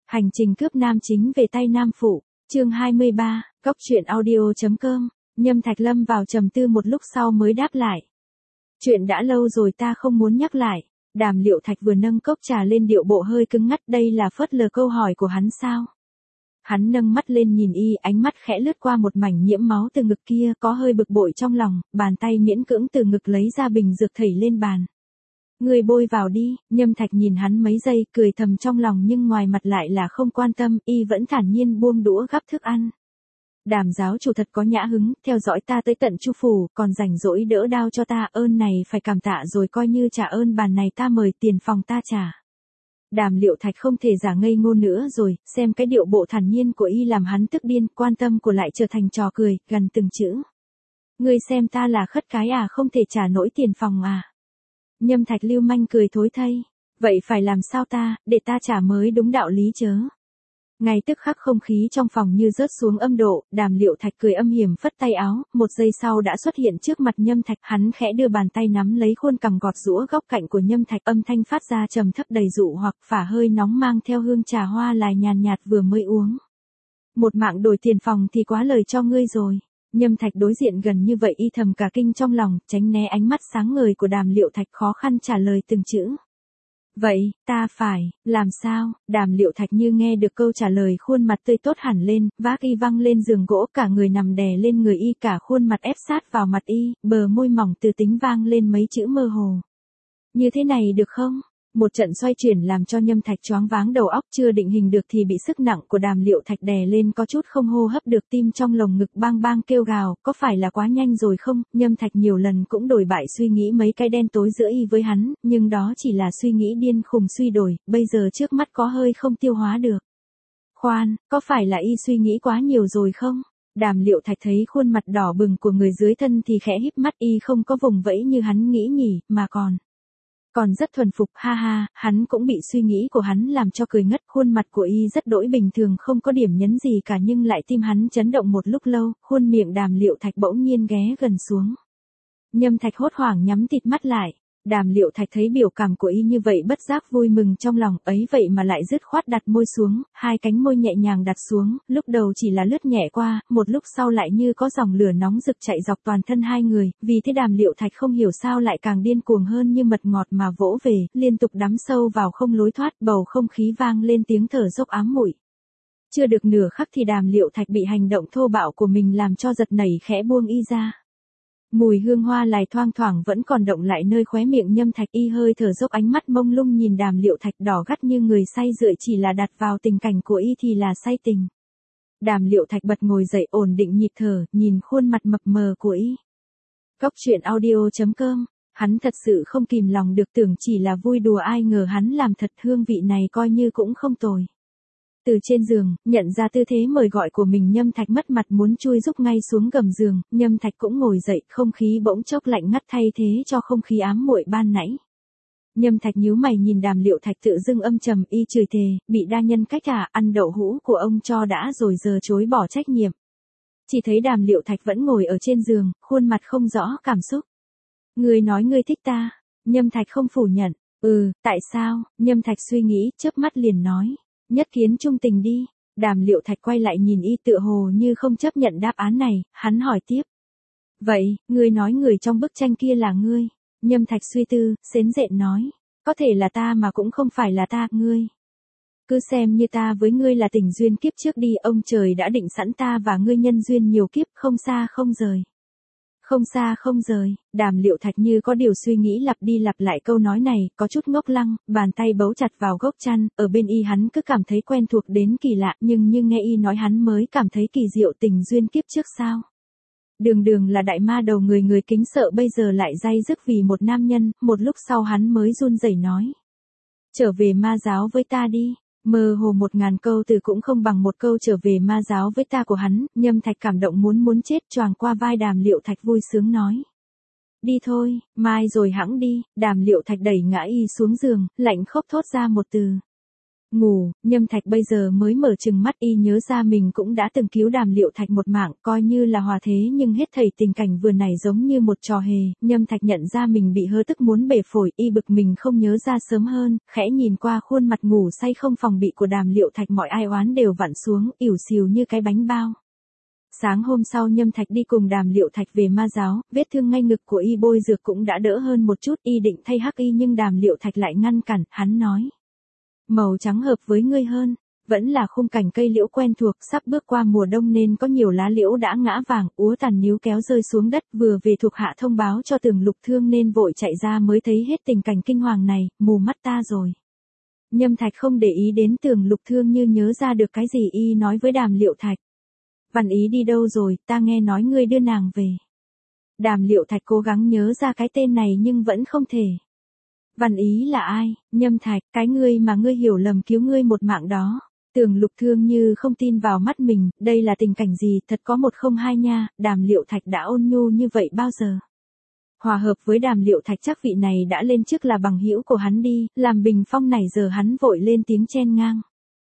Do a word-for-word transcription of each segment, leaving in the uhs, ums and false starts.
Hành trình cướp nam chính về tay nam phụ, chương hai mươi ba, góc truyện audio.com, Nhâm Thạch lâm vào trầm tư một lúc sau mới đáp lại. Chuyện đã lâu rồi ta không muốn nhắc lại. Đàm Liệu Thạch vừa nâng cốc trà lên điệu bộ hơi cứng ngắt, đây là phớt lờ câu hỏi của hắn sao? Hắn nâng mắt lên nhìn y, ánh mắt khẽ lướt qua một mảnh nhiễm máu từ ngực kia, có hơi bực bội trong lòng, bàn tay miễn cưỡng từ ngực lấy ra bình dược thảy lên bàn. Người bôi vào đi. Nhâm Thạch nhìn hắn mấy giây, cười thầm trong lòng nhưng ngoài mặt lại là không quan tâm, y vẫn thản nhiên buông đũa gắp thức ăn. Đàm giáo chủ thật có nhã hứng, theo dõi ta tới tận Chu phủ, còn rảnh rỗi đỡ đao cho ta, ơn này phải cảm tạ rồi, coi như trả ơn bàn này ta mời tiền phòng ta trả. Đàm Liệu Thạch không thể giả ngây ngô nữa rồi, xem cái điệu bộ thản nhiên của y làm hắn tức điên, quan tâm của lại trở thành trò cười, gần từng chữ. Ngươi xem ta là khất cái à, không thể trả nổi tiền phòng à? Nhâm Thạch lưu manh cười thối thay. Vậy phải làm sao ta, để ta trả mới đúng đạo lý chớ. Ngay tức khắc không khí trong phòng như rớt xuống âm độ, Đàm Liệu Thạch cười âm hiểm phất tay áo, một giây sau đã xuất hiện trước mặt Nhâm Thạch, hắn khẽ đưa bàn tay nắm lấy khuôn cằm gọt giũa góc cạnh của Nhâm Thạch, âm thanh phát ra trầm thấp đầy dụ hoặc, phả hơi nóng mang theo hương trà hoa lại nhàn nhạt vừa mới uống. Một mạng đổi tiền phòng thì quá lời cho ngươi rồi. Nhâm Thạch đối diện gần như vậy y thầm cả kinh trong lòng, tránh né ánh mắt sáng ngời của Đàm Liệu Thạch, khó khăn trả lời từng chữ. Vậy, ta phải, làm sao? Đàm Liệu Thạch như nghe được câu trả lời, khuôn mặt tươi tốt hẳn lên, vác y văng lên giường gỗ, cả người nằm đè lên người y, cả khuôn mặt ép sát vào mặt y, bờ môi mỏng từ tính vang lên mấy chữ mơ hồ. Như thế này được không? Một trận xoay chuyển làm cho Nhâm Thạch choáng váng đầu óc, chưa định hình được thì bị sức nặng của Đàm Liệu Thạch đè lên, có chút không hô hấp được, tim trong lồng ngực bang bang kêu gào, có phải là quá nhanh rồi không? Nhâm Thạch nhiều lần cũng đổi bại suy nghĩ mấy cái đen tối giữa y với hắn, nhưng đó chỉ là suy nghĩ điên khùng suy đổi, bây giờ trước mắt có hơi không tiêu hóa được. Khoan, có phải là y suy nghĩ quá nhiều rồi không? Đàm Liệu Thạch thấy khuôn mặt đỏ bừng của người dưới thân thì khẽ híp mắt, y không có vùng vẫy như hắn nghĩ nhỉ, mà còn... Còn rất thuần phục, ha ha, hắn cũng bị suy nghĩ của hắn làm cho cười ngất, khuôn mặt của y rất đỗi bình thường, không có điểm nhấn gì cả, nhưng lại tim hắn chấn động một lúc lâu, khuôn miệng Đàm Liệu Thạch bỗng nhiên ghé gần xuống. Nhâm Thạch hốt hoảng nhắm tịt mắt lại. Đàm Liệu Thạch thấy biểu cảm của y như vậy bất giác vui mừng trong lòng, ấy vậy mà lại dứt khoát đặt môi xuống, hai cánh môi nhẹ nhàng đặt xuống, lúc đầu chỉ là lướt nhẹ qua, một lúc sau lại như có dòng lửa nóng rực chạy dọc toàn thân hai người, vì thế Đàm Liệu Thạch không hiểu sao lại càng điên cuồng hơn, như mật ngọt mà vỗ về, liên tục đắm sâu vào không lối thoát, bầu không khí vang lên tiếng thở dốc ám muội. Chưa được nửa khắc thì Đàm Liệu Thạch bị hành động thô bạo của mình làm cho giật nảy, khẽ buông y ra. Mùi hương hoa lại thoang thoảng vẫn còn động lại nơi khóe miệng Nhâm Thạch, y hơi thở dốc, ánh mắt mông lung nhìn Đàm Liệu Thạch, đỏ gắt như người say rượu, chỉ là đặt vào tình cảnh của y thì là say tình. Đàm Liệu Thạch bật ngồi dậy, ổn định nhịp thở, nhìn khuôn mặt mập mờ của y. Góc truyện audio.com, hắn thật sự không kìm lòng được, tưởng chỉ là vui đùa, ai ngờ hắn làm thật, hương vị này coi như cũng không tồi. Từ trên giường, nhận ra tư thế mời gọi của mình, Nhâm Thạch mất mặt muốn chui rúc ngay xuống gầm giường, Nhâm Thạch cũng ngồi dậy, không khí bỗng chốc lạnh ngắt thay thế cho không khí ám muội ban nãy. Nhâm Thạch nhíu mày nhìn Đàm Liệu Thạch tự dưng âm trầm, y chửi thề, bị đa nhân cách à, ăn đậu hũ của ông cho đã rồi giờ chối bỏ trách nhiệm. Chỉ thấy Đàm Liệu Thạch vẫn ngồi ở trên giường, khuôn mặt không rõ cảm xúc. Ngươi nói ngươi thích ta. Nhâm Thạch không phủ nhận. Ừ, tại sao? Nhâm Thạch suy nghĩ, chớp mắt liền nói. Nhất kiến trung tình đi. Đàm Liệu Thạch quay lại nhìn y tựa hồ như không chấp nhận đáp án này, hắn hỏi tiếp. Vậy, ngươi nói người trong bức tranh kia là ngươi. Nhâm Thạch suy tư, sến rện nói. Có thể là ta mà cũng không phải là ta, ngươi. Cứ xem như ta với ngươi là tình duyên kiếp trước đi, ông trời đã định sẵn ta và ngươi nhân duyên nhiều kiếp, không xa không rời. Không xa không rời. Đàm Liệu Thạch như có điều suy nghĩ, lặp đi lặp lại câu nói này, có chút ngốc lăng, bàn tay bấu chặt vào gốc chăn, ở bên y hắn cứ cảm thấy quen thuộc đến kỳ lạ, nhưng như nghe y nói hắn mới cảm thấy kỳ diệu, tình duyên kiếp trước sao. Đường đường là đại ma đầu người người kính sợ, bây giờ lại day dứt vì một nam nhân, một lúc sau hắn mới run rẩy nói. Trở về ma giáo với ta đi. Mơ hồ một ngàn câu từ cũng không bằng một câu trở về ma giáo với ta của hắn. Nhâm Thạch cảm động muốn muốn chết, choàng qua vai Đàm Liệu Thạch vui sướng nói. Đi thôi, mai rồi hẵng đi. Đàm Liệu Thạch đẩy ngã y xuống giường, lạnh khốc thốt ra một từ. Ngủ, Nhâm Thạch bây giờ mới mở chừng mắt, y nhớ ra mình cũng đã từng cứu Đàm Liệu Thạch một mạng, coi như là hòa thế, nhưng hết thảy tình cảnh vừa nãy giống như một trò hề. Nhâm Thạch nhận ra mình bị hớ tức muốn bể phổi, y bực mình không nhớ ra sớm hơn, khẽ nhìn qua khuôn mặt ngủ say không phòng bị của Đàm Liệu Thạch, mọi ai oán đều vặn xuống, ỉu xìu như cái bánh bao. Sáng hôm sau Nhâm Thạch đi cùng Đàm Liệu Thạch về ma giáo, vết thương ngay ngực của y bôi dược cũng đã đỡ hơn một chút, y định thay hắc y nhưng Đàm Liệu Thạch lại ngăn cản, hắn nói. Màu trắng hợp với ngươi hơn, vẫn là khung cảnh cây liễu quen thuộc, sắp bước qua mùa đông nên có nhiều lá liễu đã ngã vàng, úa tàn níu kéo rơi xuống đất, vừa về thuộc hạ thông báo cho Tường Lục Thương nên vội chạy ra mới thấy hết tình cảnh kinh hoàng này, mù mắt ta rồi. Nhâm Thạch không để ý đến Tường Lục Thương, như nhớ ra được cái gì y nói với Đàm Liệu Thạch. Văn Ý đi đâu rồi, ta nghe nói ngươi đưa nàng về. Đàm Liệu Thạch cố gắng nhớ ra cái tên này nhưng vẫn không thể. Văn Ý là ai? Nhâm Thạch, cái ngươi mà ngươi hiểu lầm cứu ngươi một mạng đó. Tường Lục Thương như không tin vào mắt mình, đây là tình cảnh gì, thật có một không hai nha, Đàm Liệu Thạch đã ôn nhu như vậy bao giờ. Hòa hợp với Đàm Liệu Thạch chắc vị này đã lên trước là bằng hữu của hắn đi, làm bình phong này giờ hắn vội lên tiếng chen ngang.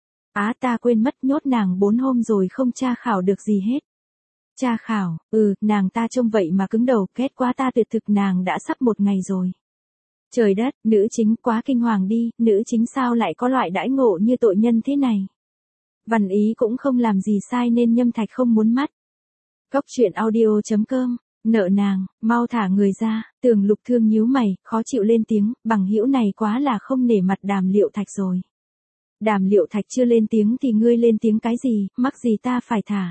Á ta quên mất, nhốt nàng bốn hôm rồi không tra khảo được gì hết. Tra khảo, ừ, nàng ta trông vậy mà cứng đầu, kết quá ta tuyệt thực nàng đã sắp một ngày rồi. Trời đất, nữ chính quá kinh hoàng đi, nữ chính sao lại có loại đãi ngộ như tội nhân thế này. Văn Ý cũng không làm gì sai nên Nhâm Thạch không muốn mắt. Cốc truyện audio chấm com, nợ nàng, mau thả người ra. Tường Lục Thương nhíu mày, khó chịu lên tiếng, bằng hữu này quá là không nể mặt Đàm Liệu Thạch rồi. Đàm Liệu Thạch chưa lên tiếng thì ngươi lên tiếng cái gì, mắc gì ta phải thả.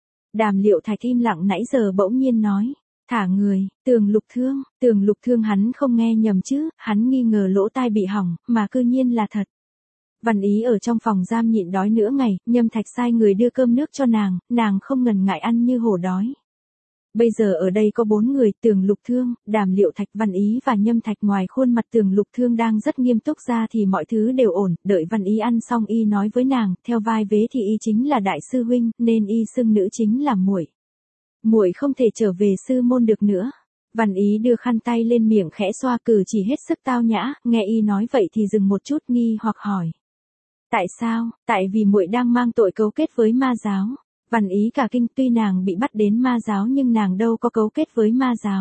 Đàm Liệu Thạch im lặng nãy giờ bỗng nhiên nói. Thả người, Tường Lục Thương, Tường Lục Thương hắn không nghe nhầm chứ, hắn nghi ngờ lỗ tai bị hỏng, mà cư nhiên là thật. Văn Ý ở trong phòng giam nhịn đói nửa ngày, Nhâm Thạch sai người đưa cơm nước cho nàng, nàng không ngần ngại ăn như hổ đói. Bây giờ ở đây có bốn người, Tường Lục Thương, Đàm Liệu Thạch, Văn Ý và Nhâm Thạch. Ngoài khuôn mặt Tường Lục Thương đang rất nghiêm túc ra thì mọi thứ đều ổn, đợi Văn Ý ăn xong y nói với nàng, theo vai vế thì y chính là đại sư huynh, nên y xưng nữ chính là muội. Muội không thể trở về sư môn được nữa. Văn Ý đưa khăn tay lên miệng khẽ xoa, cử chỉ hết sức tao nhã, nghe y nói vậy thì dừng một chút nghi hoặc hỏi. Tại sao? Tại vì muội đang mang tội cấu kết với ma giáo. Văn Ý cả kinh, tuy nàng bị bắt đến ma giáo nhưng nàng đâu có cấu kết với ma giáo.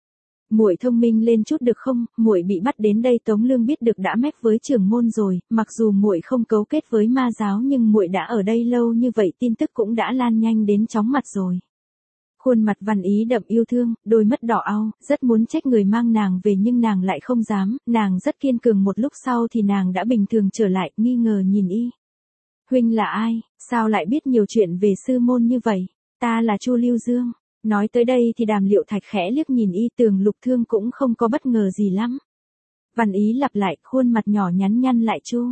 Muội thông minh lên chút được không? Muội bị bắt đến đây Tống Lương biết được đã mép với trưởng môn rồi, mặc dù muội không cấu kết với ma giáo nhưng muội đã ở đây lâu như vậy, tin tức cũng đã lan nhanh đến chóng mặt rồi. Khuôn mặt Văn Ý đậm yêu thương, đôi mắt đỏ au, rất muốn trách người mang nàng về nhưng nàng lại không dám, nàng rất kiên cường. Một lúc sau thì nàng đã bình thường trở lại, nghi ngờ nhìn y. Huynh là ai, sao lại biết nhiều chuyện về sư môn như vậy? Ta là Chu Lưu Dương. Nói tới đây thì Đàm Liệu Thạch khẽ liếc nhìn y, Tường Lục Thương cũng không có bất ngờ gì lắm. Văn Ý lặp lại, khuôn mặt nhỏ nhắn nhăn lại. Chu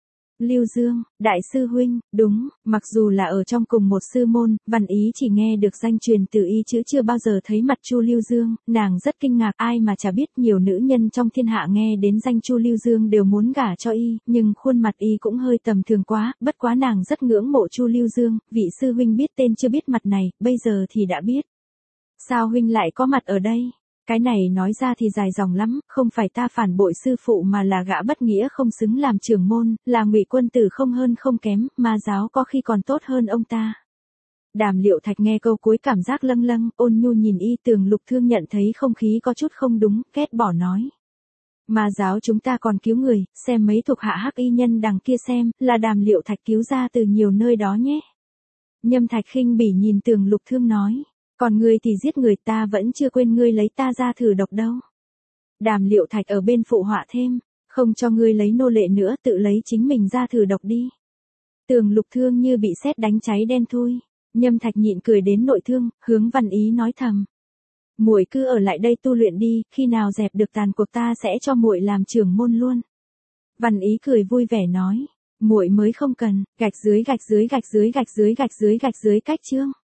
Lưu Dương, đại sư huynh, đúng, mặc dù là ở trong cùng một sư môn, Văn Ý chỉ nghe được danh truyền từ y chứ chưa bao giờ thấy mặt Chu Lưu Dương, nàng rất kinh ngạc, ai mà chả biết nhiều nữ nhân trong thiên hạ nghe đến danh Chu Lưu Dương đều muốn gả cho y, nhưng khuôn mặt y cũng hơi tầm thường quá, bất quá nàng rất ngưỡng mộ Chu Lưu Dương, vị sư huynh biết tên chưa biết mặt này, bây giờ thì đã biết. Sao huynh lại có mặt ở đây? Cái này nói ra thì dài dòng lắm, không phải ta phản bội sư phụ mà là gã bất nghĩa không xứng làm trưởng môn, là Ngụy quân tử không hơn không kém, ma giáo có khi còn tốt hơn ông ta. Đàm Liệu Thạch nghe câu cuối cảm giác lâng lâng, ôn nhu nhìn y. Tường Lục Thương nhận thấy không khí có chút không đúng, ghét bỏ nói. Ma giáo chúng ta còn cứu người, xem mấy thuộc hạ hắc y nhân đằng kia xem, là Đàm Liệu Thạch cứu ra từ nhiều nơi đó nhé. Nhâm Thạch khinh bỉ nhìn Tường Lục Thương nói. Còn ngươi thì giết người, ta vẫn chưa quên ngươi lấy ta ra thử độc đâu. Đàm Liệu Thạch ở bên phụ họa thêm, không cho ngươi lấy nô lệ nữa, tự lấy chính mình ra thử độc đi. Tường Lục Thương như bị sét đánh cháy đen thui. Nhâm Thạch nhịn cười đến nội thương, hướng Văn Ý nói thầm. Muội cứ ở lại đây tu luyện đi, khi nào dẹp được tàn cuộc ta sẽ cho muội làm trưởng môn luôn. Văn Ý cười vui vẻ nói, muội mới không cần, gạch dưới gạch dưới gạch dưới gạch dưới gạch dưới gạch dưới cách chương.